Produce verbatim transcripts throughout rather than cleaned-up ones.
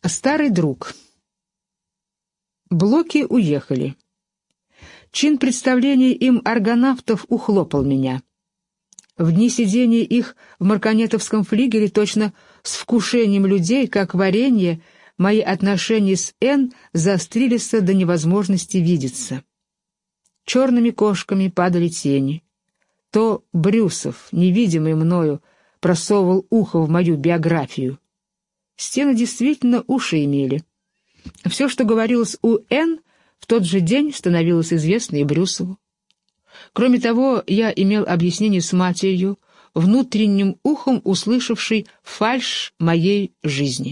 Старый друг. Блоки уехали. Чин представления им аргонавтов ухлопал меня. В дни сидения их в марконетовском флигеле точно с вкушением людей, как варенье, мои отношения с Н заострились до невозможности видеться. Черными кошками падали тени. То Брюсов, невидимый мною, просовывал ухо в мою биографию. Стены действительно уши имели. Все, что говорилось у Н, в тот же день становилось известно и Брюсову. Кроме того, я имел объяснение с матерью, внутренним ухом услышавшей фальшь моей жизни.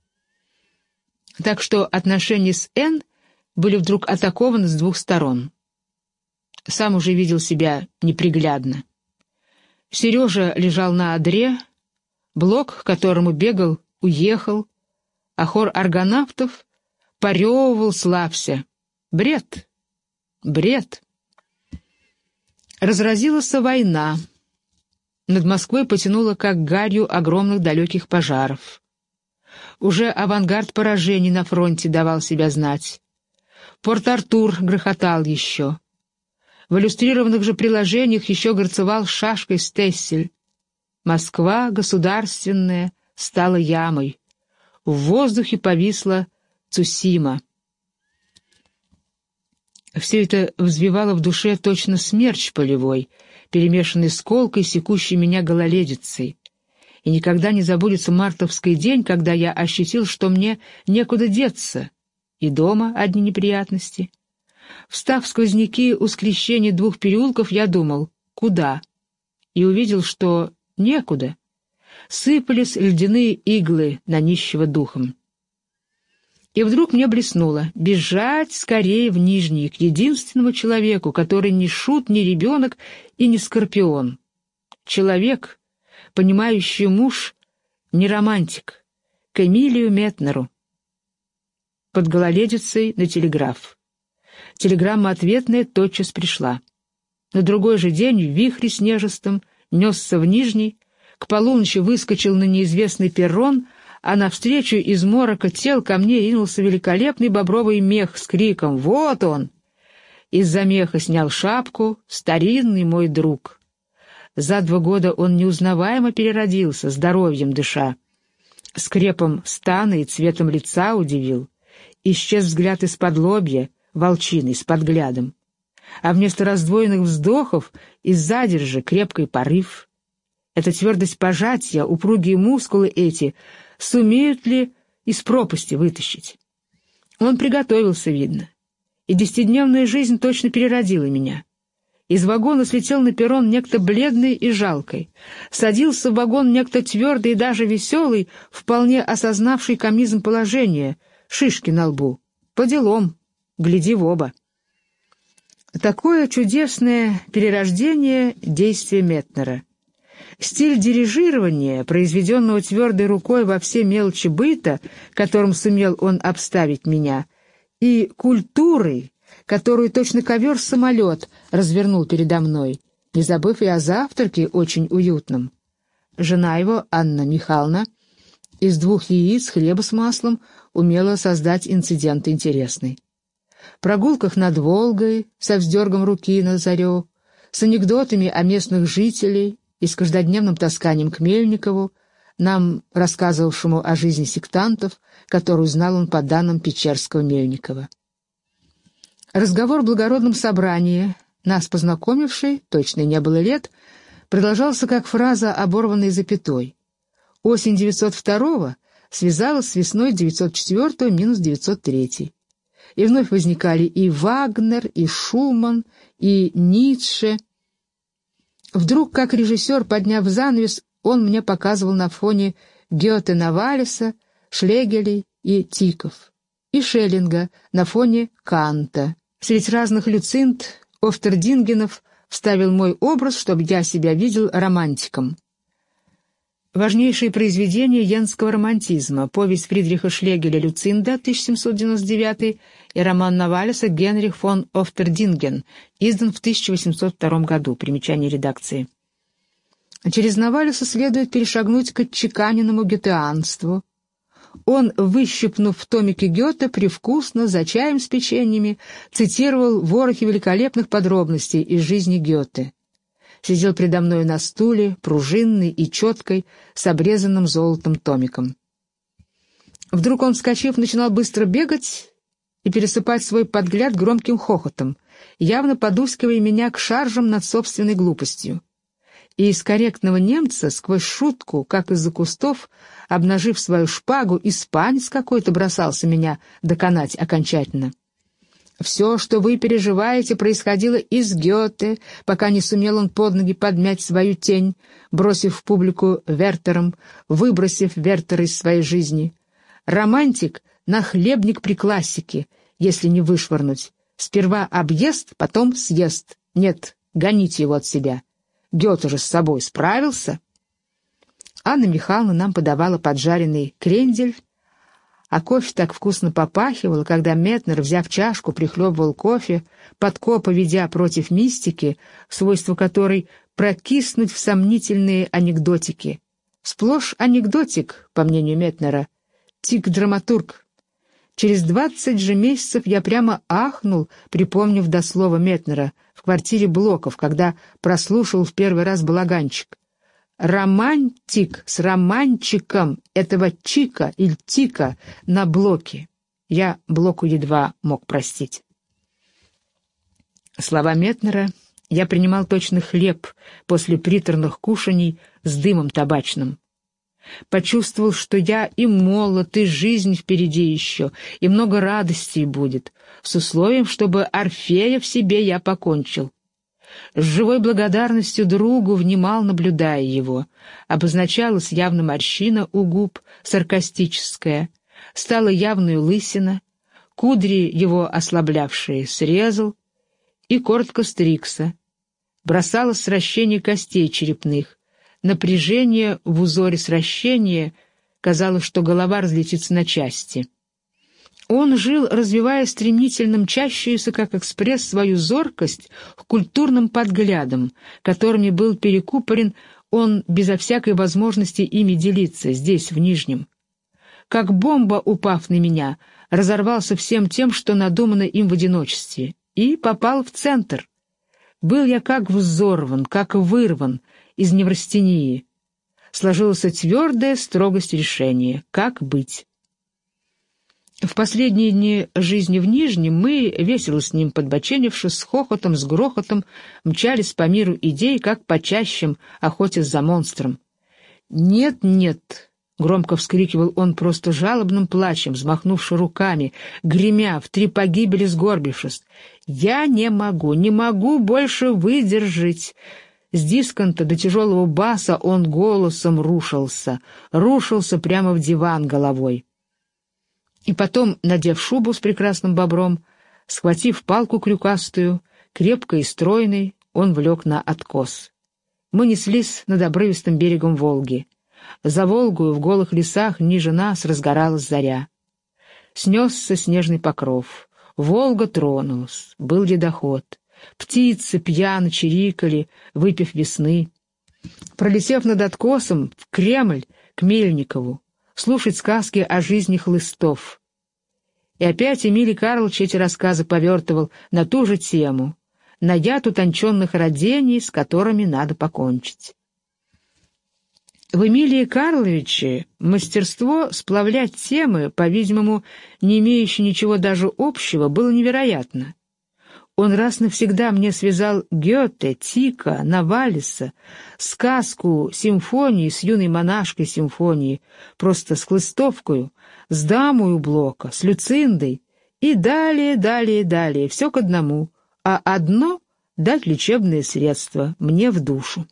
Так что отношения с Н были вдруг атакованы с двух сторон. Сам уже видел себя неприглядно. Сережа лежал на одре, Блок, к которому бегал, уехал, а хор аргонавтов поревывал, славься. Бред! Бред! Разразилась война. Над Москвой потянуло, как гарью огромных далеких пожаров. Уже авангард поражений на фронте давал себя знать. Порт-Артур грохотал еще. В иллюстрированных же приложениях еще горцевал шашкой Стессель. Москва, государственная, стала ямой. В воздухе повисла Цусима. Все это взвивало в душе точно смерч полевой, перемешанный с колкой, секущей меня гололедицей. И никогда не забудется мартовский день, когда я ощутил, что мне некуда деться, и дома одни неприятности. Встав в сквозняки у скрещения двух переулков, я думал, куда? И увидел, что некуда. Сыпались ледяные иглы на нищего духом. И вдруг мне блеснуло бежать скорее в Нижний, к единственному человеку, который не шут, не ребенок и не скорпион. Человек, понимающий муж, не романтик, к Эмилию Метнеру. Под гололедицей на телеграф. Телеграмма ответная тотчас пришла. На другой же день в вихре снежистом несся в Нижний, к полуночи выскочил на неизвестный перрон, а навстречу из морока тел ко мне ринулся великолепный бобровый мех с криком «Вот он!». Из-за меха снял шапку старинный мой друг. За два года он неузнаваемо переродился, здоровьем дыша. Скрепом стана и цветом лица удивил. Исчез взгляд из-под лобья, волчиной с подглядом. А вместо раздвоенных вздохов и задержи крепкий порыв. Эта твердость пожатия, упругие мускулы эти сумеют ли из пропасти вытащить? Он приготовился, видно. И десятидневная жизнь точно переродила меня. Из вагона слетел на перрон некто бледный и жалкий. Садился в вагон некто твердый и даже веселый, вполне осознавший комизм положения, шишки на лбу. По делам, гляди в оба. Такое чудесное перерождение действия Метнера. Стиль дирижирования, произведенного твердой рукой во все мелочи быта, которым сумел он обставить меня, и культурой, которую точно ковер-самолет развернул передо мной, не забыв и о завтраке очень уютном. Жена его, Анна Михайловна, из двух яиц, хлеба с маслом, умела создать инцидент интересный. В прогулках над Волгой, со вздергом руки на зарю, с анекдотами о местных жителей и с каждодневным тасканием к Мельникову, нам рассказывавшему о жизни сектантов, которую знал он по данным Печерского-Мельникова. Разговор в благородном собрании, нас познакомивший, точно не было лет, продолжался как фраза, оборванной запятой. Осень девятьсот второго связалась с весной девятьсот четвёртого минус девятьсот третий. И вновь возникали и Вагнер, и Шуман, и Ницше. Вдруг, как режиссер, подняв занавес, он мне показывал на фоне Гёте-Навалиса, Шлегелей и Тиков, и Шеллинга на фоне Канта. Среди разных Люцинд, Офтердингенов вставил мой образ, чтобы я себя видел романтиком. Важнейшие произведения йенского романтизма: повесть Фридриха Шлегеля «Люцинда» тысяча семьсот девяносто девятый и роман Навалиса «Генрих фон Офтердинген», издан в тысяча восемьсот втором году, примечание редакции. Через Навалиса следует перешагнуть к отчеканенному гетеанству. Он, выщипнув в томике Гёте, привкусно, за чаем с печеньями, цитировал ворохи великолепных подробностей из жизни Гёте. Сидел предо мной на стуле, пружинный и четкой, с обрезанным золотом томиком. Вдруг он, вскочив, начинал быстро бегать и пересыпать свой подгляд громким хохотом, явно подускивая меня к шаржам над собственной глупостью. И из корректного немца, сквозь шутку, как из-за кустов, обнажив свою шпагу, испанец какой-то бросался меня доконать окончательно. Все, что вы переживаете, происходило из Гёте, пока не сумел он под ноги подмять свою тень, бросив в публику Вертером, выбросив Вертера из своей жизни. Романтик — нахлебник при классике, если не вышвырнуть. Сперва объест, потом съест. Нет, гоните его от себя. Гёте же с собой справился. Анна Михайловна нам подавала поджаренный крендель, а кофе так вкусно попахивал, когда Метнер, взяв чашку, прихлебывал кофе, подкопа ведя против мистики, свойство которой прокиснуть в сомнительные анекдотики. Сплошь анекдотик, по мнению Метнера, тик-драматург. Через двадцать же месяцев я прямо ахнул, припомнив до слова Метнера, в квартире Блоков, когда прослушал в первый раз балаганчик. Романтик с романчиком этого чика или тика на Блоке. Я Блоку едва мог простить. Слова Метнера я принимал точно хлеб после приторных кушаний с дымом табачным. Почувствовал, что я и молод, и жизнь впереди еще, и много радостей будет, с условием, чтобы Орфея в себе я покончил. С живой благодарностью другу внимал, наблюдая его. Обозначалась явно морщина у губ, саркастическая, стала явную лысина, кудри его ослаблявшие срезал и коротко стригся. Бросалось сращение костей черепных, напряжение в узоре сращения, казалось, что голова разлетится на части. Он жил, развивая стремительно мчащуюся, как экспресс, свою зоркость к культурным подглядам, которыми был перекупорен он безо всякой возможности ими делиться, здесь, в Нижнем. Как бомба, упав на меня, разорвался всем тем, что надумано им в одиночестве, и попал в центр. Был я как взорван, как вырван из неврастении. Сложилась твердая строгость решения, как быть. В последние дни жизни в Нижнем мы, весело с ним подбоченившись, с хохотом, с грохотом, мчались по миру идей, как по чащам, охотясь за монстром. «Нет, нет!» — громко вскрикивал он просто жалобным плачем, взмахнувши руками, гремя, в три погибели сгорбившись. «Я не могу, не могу больше выдержать!» С дисконта до тяжелого баса он голосом рушился, рушился прямо в диван головой. И потом, надев шубу с прекрасным бобром, схватив палку крюкастую, крепкой и стройной, он влек на откос. Мы неслись над обрывистым берегом Волги. За Волгою в голых лесах ниже нас разгоралась заря. Снесся снежный покров. Волга тронулась. Был ледоход. Птицы пьяно чирикали, выпив весны. Пролетев над откосом в Кремль к Мельникову, слушать сказки о жизни хлыстов. И опять Эмилий Карлович эти рассказы повертывал на ту же тему, на яд утонченных родений, с которыми надо покончить. В Эмилии Карловиче мастерство сплавлять темы, по-видимому, не имеющие ничего даже общего, было невероятно. Он раз навсегда мне связал Гёте, Тика, Навалиса, сказку, симфонии с юной монашкой симфонии, просто с хлыстовкою, с дамою Блока, с Люциндой, и далее, далее, далее, все к одному, а одно — дать лечебные средства мне в душу.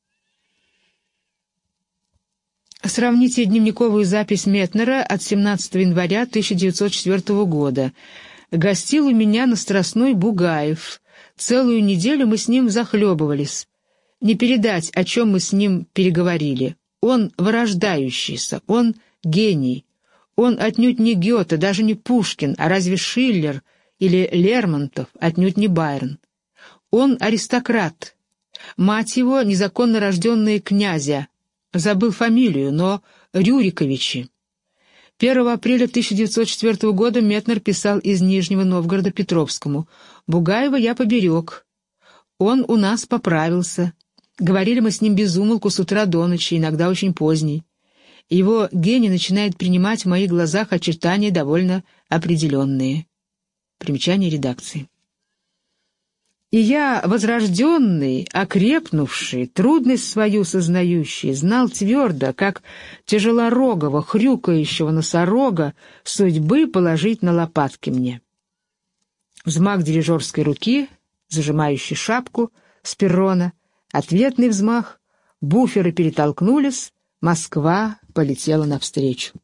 Сравните дневниковую запись Метнера от семнадцатого января тысяча девятьсот четвёртого года. Гостил у меня на Страстной Бугаев. Целую неделю мы с ним захлебывались. Не передать, о чем мы с ним переговорили. Он вырождающийся, он гений. Он отнюдь не Гёте, даже не Пушкин, а разве Шиллер или Лермонтов, отнюдь не Байрон. Он аристократ. Мать его — незаконно рожденные князя. Забыл фамилию, но Рюриковичи. первого апреля тысяча девятьсот четвёртого года Метнер писал из Нижнего Новгорода Петровскому: «Бугаева я поберег. Он у нас поправился. Говорили мы с ним без умолку с утра до ночи, иногда очень поздней. Его гений начинает принимать в моих глазах очертания довольно определенные». Примечание редакции. И я, возрожденный, окрепнувший, трудность свою сознающий, знал твердо, как тяжелорогого, хрюкающего носорога, судьбы положить на лопатки мне. Взмах дирижерской руки, зажимающий шапку с перрона, ответный взмах, буферы перетолкнулись, Москва полетела навстречу.